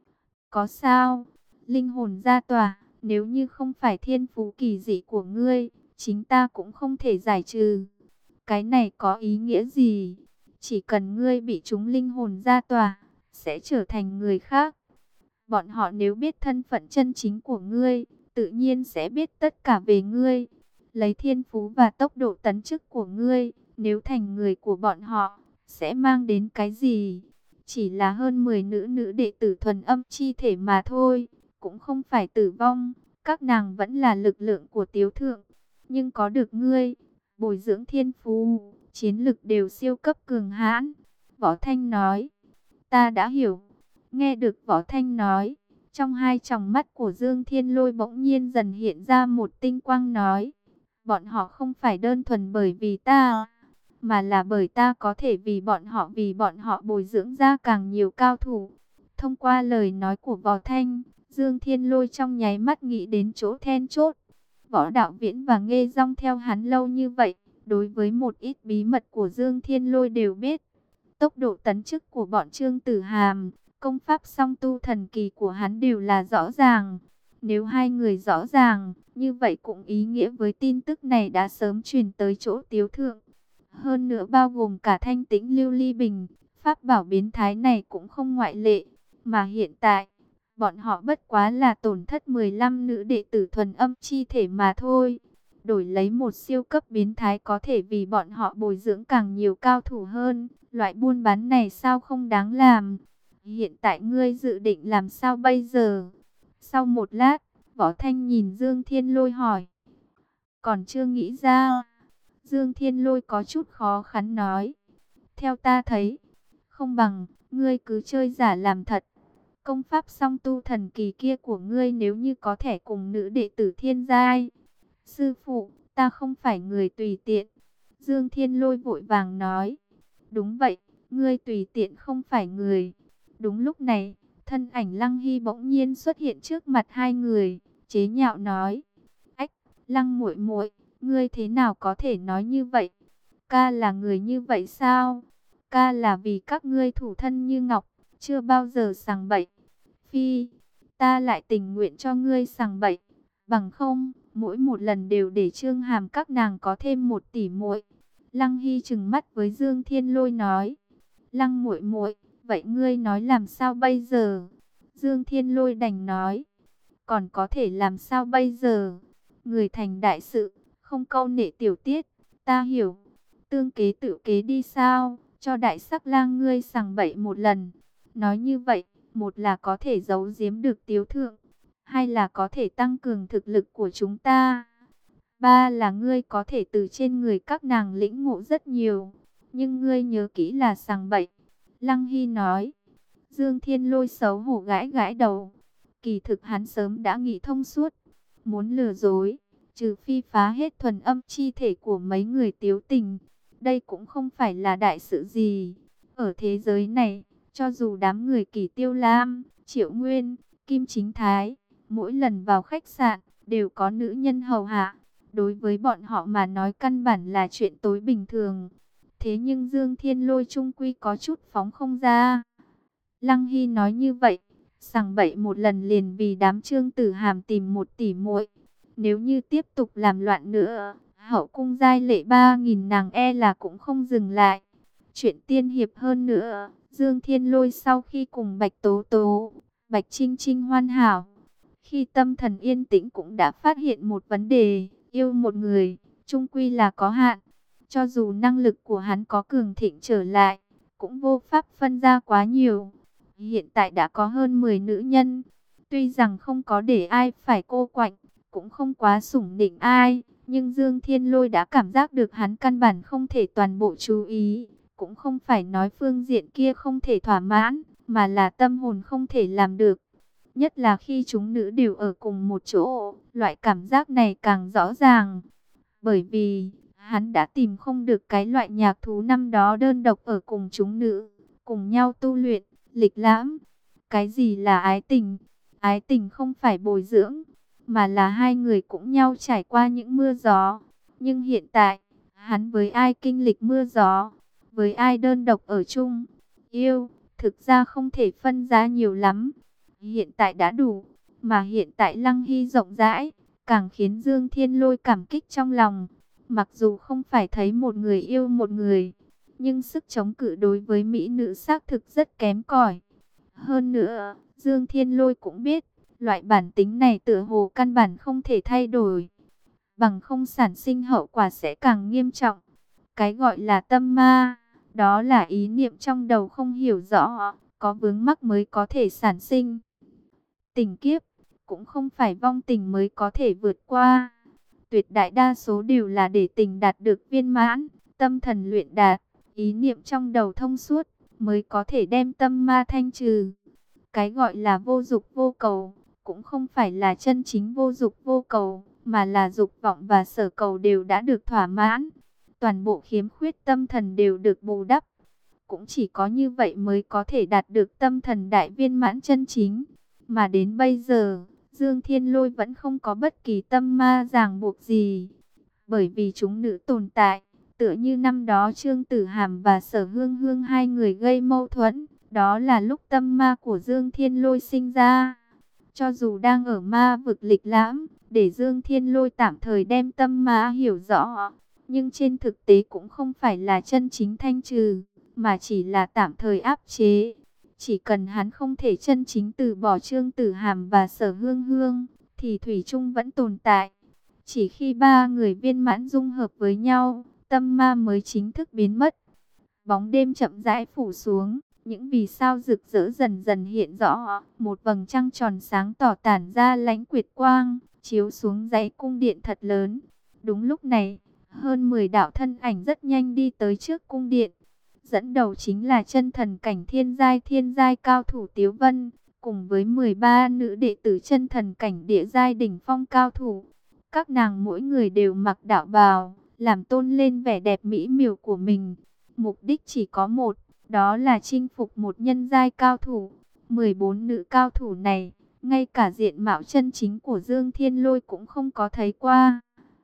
S1: Có sao? Linh hồn ra tòa, nếu như không phải thiên phú kỳ dị của ngươi, chính ta cũng không thể giải trừ. Cái này có ý nghĩa gì? Chỉ cần ngươi bị chúng linh hồn ra tòa, sẽ trở thành người khác. Bọn họ nếu biết thân phận chân chính của ngươi, tự nhiên sẽ biết tất cả về ngươi. Lấy thiên phú và tốc độ tấn chức của ngươi, nếu thành người của bọn họ, sẽ mang đến cái gì? Chỉ là hơn mười nữ nữ đệ tử thuần âm chi thể mà thôi, cũng không phải tử vong. Các nàng vẫn là lực lượng của Tiếu Thượng, nhưng có được ngươi, bồi dưỡng thiên phú, chiến lực đều siêu cấp cường hãn. Võ Thanh nói, ta đã hiểu. Nghe được Võ Thanh nói, trong hai tròng mắt của Dương Thiên Lôi bỗng nhiên dần hiện ra một tinh quang nói, bọn họ không phải đơn thuần bởi vì ta, mà là bởi ta có thể vì bọn họ vì bọn họ bồi dưỡng ra càng nhiều cao thủ. Thông qua lời nói của Võ Thanh, Dương Thiên Lôi trong nháy mắt nghĩ đến chỗ then chốt. Võ Đạo Viễn và Nghê Dong theo hắn lâu như vậy, đối với một ít bí mật của Dương Thiên Lôi đều biết. Tốc độ tấn chức của bọn Trương Tử Hàm, công pháp song tu thần kỳ của hắn đều là rõ ràng. Nếu hai người rõ ràng, như vậy cũng ý nghĩa với tin tức này đã sớm truyền tới chỗ Tiếu Thượng. Hơn nữa bao gồm cả Thanh Tĩnh Lưu Ly Bình, pháp bảo biến thái này cũng không ngoại lệ. Mà hiện tại, bọn họ bất quá là tổn thất mười lăm nữ đệ tử thuần âm chi thể mà thôi. Đổi lấy một siêu cấp biến thái có thể vì bọn họ bồi dưỡng càng nhiều cao thủ hơn. Loại buôn bán này sao không đáng làm? Hiện tại ngươi dự định làm sao bây giờ? Sau một lát, Võ Thanh nhìn Dương Thiên Lôi hỏi. Còn chưa nghĩ ra. Dương Thiên Lôi có chút khó khăn nói. Theo ta thấy, không bằng, ngươi cứ chơi giả làm thật. Công pháp song tu thần kỳ kia của ngươi nếu như có thể cùng nữ đệ tử thiên giai. Sư phụ, ta không phải người tùy tiện. Dương Thiên Lôi vội vàng nói. Đúng vậy, ngươi tùy tiện không phải người. Đúng lúc này, thân ảnh Lăng Hy bỗng nhiên xuất hiện trước mặt hai người, chế nhạo nói: "Ách, Lăng muội muội, Ngươi thế nào có thể nói như vậy? Ca là người như vậy sao? Ca là vì các ngươi thủ thân như ngọc, chưa bao giờ sằng bậy. Phi, ta lại tình nguyện cho ngươi sằng bậy, bằng không, mỗi một lần đều để Trương Hàm các nàng có thêm một tỷ muội. Lăng Hy trừng mắt với Dương Thiên Lôi nói, Lăng muội muội, vậy ngươi nói làm sao bây giờ? Dương Thiên Lôi đành nói, còn có thể làm sao bây giờ? Người thành đại sự, không câu nệ tiểu tiết, ta hiểu. Tương kế tự kế đi sao, cho đại sắc lang ngươi sằng bậy một lần. Nói như vậy, một là có thể giấu giếm được Tiếu Thượng, hai là có thể tăng cường thực lực của chúng ta, ba là ngươi có thể từ trên người các nàng lĩnh ngộ rất nhiều. Nhưng ngươi nhớ kỹ là sằng bậy. Lăng Hy nói. Dương Thiên Lôi xấu hổ gãi gãi đầu. Kỳ thực hắn sớm đã nghĩ thông suốt. Muốn lừa dối, trừ phi phá hết thuần âm chi thể của mấy người Tiếu Tình. Đây cũng không phải là đại sự gì. Ở thế giới này, cho dù đám người Kỳ Tiêu Lam, Triệu Nguyên, Kim Chính Thái, mỗi lần vào khách sạn, đều có nữ nhân hầu hạ. Đối với bọn họ mà nói căn bản là chuyện tối bình thường. Thế nhưng Dương Thiên Lôi chung quy có chút phóng không ra. Lăng Hy nói như vậy, sằng bậy một lần liền vì đám Trương Tử Hàm tìm một tỷ muội. Nếu như tiếp tục làm loạn nữa, hậu cung giai lệ ba nghìn nàng e là cũng không dừng lại. Chuyện tiên hiệp hơn nữa, Dương Thiên Lôi sau khi cùng Bạch Tố Tố, Bạch Trinh Trinh hoàn hảo, khi tâm thần yên tĩnh cũng đã phát hiện một vấn đề, yêu một người, chung quy là có hạn. Cho dù năng lực của hắn có cường thịnh trở lại, cũng vô pháp phân ra quá nhiều. Hiện tại đã có hơn mười nữ nhân, tuy rằng không có để ai phải cô quạnh, cũng không quá sủng nịnh ai, nhưng Dương Thiên Lôi đã cảm giác được hắn căn bản không thể toàn bộ chú ý, cũng không phải nói phương diện kia không thể thỏa mãn, mà là tâm hồn không thể làm được. Nhất là khi chúng nữ đều ở cùng một chỗ, loại cảm giác này càng rõ ràng. Bởi vì, hắn đã tìm không được cái loại nhạc thú năm đó đơn độc ở cùng chúng nữ, cùng nhau tu luyện, lịch lãm. Cái gì là ái tình? Ái tình không phải bồi dưỡng, mà là hai người cũng nhau trải qua những mưa gió. Nhưng hiện tại, hắn với ai kinh lịch mưa gió, với ai đơn độc ở chung, yêu, thực ra không thể phân ra nhiều lắm. Hiện tại đã đủ, mà hiện tại Lăng Hy rộng rãi, càng khiến Dương Thiên Lôi cảm kích trong lòng. Mặc dù không phải thấy một người yêu một người, nhưng sức chống cự đối với mỹ nữ xác thực rất kém cỏi. Hơn nữa, Dương Thiên Lôi cũng biết, loại bản tính này tựa hồ căn bản không thể thay đổi, bằng không sản sinh hậu quả sẽ càng nghiêm trọng. Cái gọi là tâm ma, đó là ý niệm trong đầu không hiểu rõ, có vướng mắc mới có thể sản sinh. Tình kiếp, cũng không phải vong tình mới có thể vượt qua. Tuyệt đại đa số đều là để tình đạt được viên mãn, tâm thần luyện đạt, ý niệm trong đầu thông suốt, mới có thể đem tâm ma thanh trừ. Cái gọi là vô dục vô cầu, cũng không phải là chân chính vô dục vô cầu, mà là dục vọng và sở cầu đều đã được thỏa mãn. Toàn bộ khiếm khuyết tâm thần đều được bù đắp. Cũng chỉ có như vậy mới có thể đạt được tâm thần đại viên mãn chân chính. Mà đến bây giờ, Dương Thiên Lôi vẫn không có bất kỳ tâm ma ràng buộc gì. Bởi vì chúng nữ tồn tại, tựa như năm đó Trương Tử Hàm và Sở Hương Hương hai người gây mâu thuẫn. Đó là lúc tâm ma của Dương Thiên Lôi sinh ra. Cho dù đang ở ma vực lịch lãm, để Dương Thiên Lôi tạm thời đem tâm ma hiểu rõ, nhưng trên thực tế cũng không phải là chân chính thanh trừ, mà chỉ là tạm thời áp chế. Chỉ cần hắn không thể chân chính từ bỏ Trương Tử Hàm và Sở Hương Hương, thì thủy chung vẫn tồn tại. Chỉ khi ba người viên mãn dung hợp với nhau, tâm ma mới chính thức biến mất. Bóng đêm chậm rãi phủ xuống, những vì sao rực rỡ dần dần hiện rõ, một vầng trăng tròn sáng tỏ tản ra lãnh quyệt quang, chiếu xuống dãy cung điện thật lớn. Đúng lúc này, hơn mười đạo thân ảnh rất nhanh đi tới trước cung điện. Dẫn đầu chính là chân thần cảnh thiên giai thiên giai cao thủ Tiếu Vân, cùng với mười ba nữ đệ tử chân thần cảnh địa giai đỉnh phong cao thủ. Các nàng mỗi người đều mặc đạo bào, làm tôn lên vẻ đẹp mỹ miều của mình. Mục đích chỉ có một, đó là chinh phục một nhân giai cao thủ. mười bốn nữ cao thủ này, ngay cả diện mạo chân chính của Dương Thiên Lôi cũng không có thấy qua.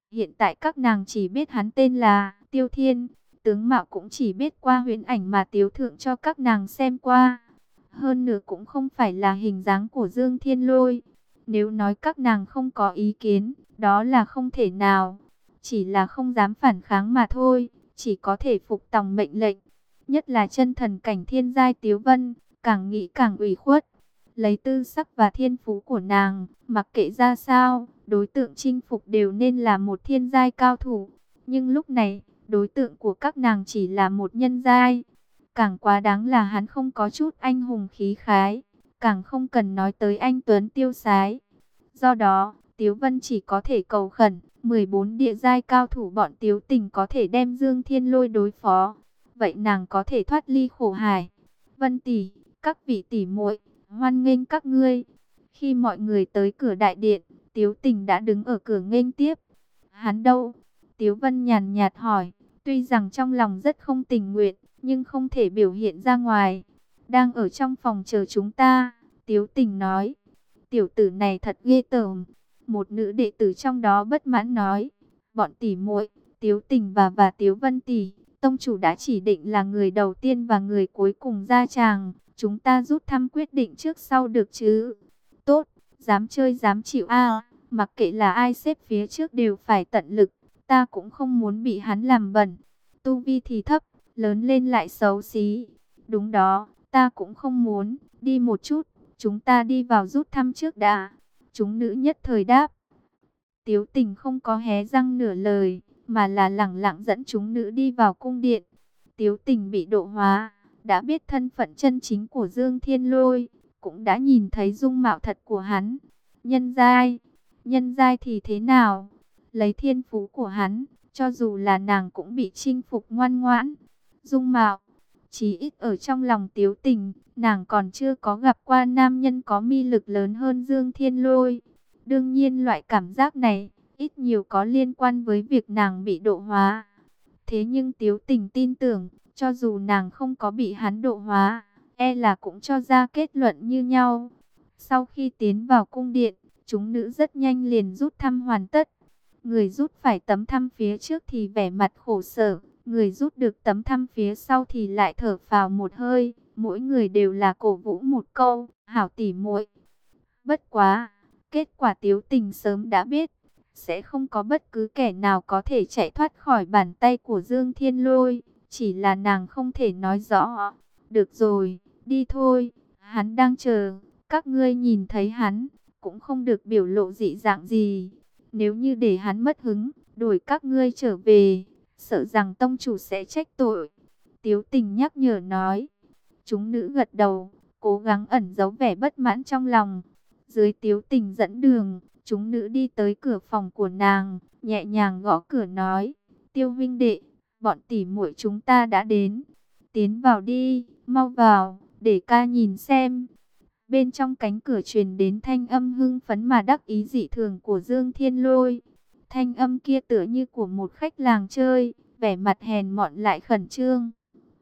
S1: Hiện tại các nàng chỉ biết hắn tên là Tiêu Thiên, tướng mạo cũng chỉ biết qua huyễn ảnh mà Tiếu Thượng cho các nàng xem qua. Hơn nữa cũng không phải là hình dáng của Dương Thiên Lôi. Nếu nói các nàng không có ý kiến, đó là không thể nào. Chỉ là không dám phản kháng mà thôi, chỉ có thể phục tòng mệnh lệnh. Nhất là chân thần cảnh thiên giai Tiếu Vân, càng nghĩ càng ủy khuất. Lấy tư sắc và thiên phú của nàng, mặc kệ ra sao, đối tượng chinh phục đều nên là một thiên giai cao thủ. Nhưng lúc này, đối tượng của các nàng chỉ là một nhân giai. Càng quá đáng là hắn không có chút anh hùng khí khái, càng không cần nói tới anh tuấn tiêu sái. Do đó, Tiếu Vân chỉ có thể cầu khẩn, mười bốn địa giai cao thủ bọn Tiếu Tình có thể đem Dương Thiên Lôi đối phó. Vậy nàng có thể thoát ly khổ hải. Vân tỷ, các vị tỷ muội, hoan nghênh các ngươi. Khi mọi người tới cửa đại điện, Tiếu Tình đã đứng ở cửa nghênh tiếp. Hắn đâu? Tiếu Vân nhàn nhạt hỏi, tuy rằng trong lòng rất không tình nguyện, nhưng không thể biểu hiện ra ngoài. Đang ở trong phòng chờ chúng ta, Tiếu Tình nói. Tiểu tử này thật ghê tởm. Một nữ đệ tử trong đó bất mãn nói, bọn tỷ muội, Tiếu Tình và và Tiếu Vân tỷ, tông chủ đã chỉ định là người đầu tiên và người cuối cùng ra tràng. Chúng ta rút thăm quyết định trước sau được chứ? Tốt, dám chơi dám chịu a, mặc kệ là ai xếp phía trước đều phải tận lực. Ta cũng không muốn bị hắn làm bẩn. Tu vi thì thấp, lớn lên lại xấu xí. Đúng đó, ta cũng không muốn. Đi một chút, chúng ta đi vào rút thăm trước đã. Chúng nữ nhất thời đáp. Tiếu Tình không có hé răng nửa lời, mà là lẳng lặng dẫn chúng nữ đi vào cung điện. Tiếu Tình bị độ hóa, đã biết thân phận chân chính của Dương Thiên Lôi, cũng đã nhìn thấy dung mạo thật của hắn. Nhân giai, nhân giai thì thế nào? Lấy thiên phú của hắn, cho dù là nàng cũng bị chinh phục ngoan ngoãn. Dung mạo, chỉ ít ở trong lòng Tiếu Tình, nàng còn chưa có gặp qua nam nhân có mi lực lớn hơn Dương Thiên Lôi. Đương nhiên loại cảm giác này, ít nhiều có liên quan với việc nàng bị độ hóa. Thế nhưng Tiếu Tình tin tưởng, cho dù nàng không có bị hắn độ hóa, e là cũng cho ra kết luận như nhau. Sau khi tiến vào cung điện, chúng nữ rất nhanh liền rút thăm hoàn tất. Người rút phải tấm thăm phía trước thì vẻ mặt khổ sở, người rút được tấm thăm phía sau thì lại thở phào một hơi. Mỗi người đều là cổ vũ một câu, hảo tỉ muội. Bất quá, kết quả Tiếu Tình sớm đã biết, sẽ không có bất cứ kẻ nào có thể chạy thoát khỏi bàn tay của Dương Thiên Lôi. Chỉ là nàng không thể nói rõ. Được rồi, đi thôi, hắn đang chờ. Các ngươi nhìn thấy hắn, cũng không được biểu lộ dị dạng gì. Nếu như để hắn mất hứng, đuổi các ngươi trở về, sợ rằng tông chủ sẽ trách tội. Tiếu Tình nhắc nhở nói. Chúng nữ gật đầu, cố gắng ẩn giấu vẻ bất mãn trong lòng. Dưới Tiếu Tình dẫn đường, chúng nữ đi tới cửa phòng của nàng, nhẹ nhàng gõ cửa nói, Tiêu huynh đệ, bọn tỷ muội chúng ta đã đến. Tiến vào đi, mau vào, để ca nhìn xem. Bên trong cánh cửa truyền đến thanh âm hưng phấn mà đắc ý dị thường của Dương Thiên Lôi. Thanh âm kia tựa như của một khách làng chơi, vẻ mặt hèn mọn lại khẩn trương.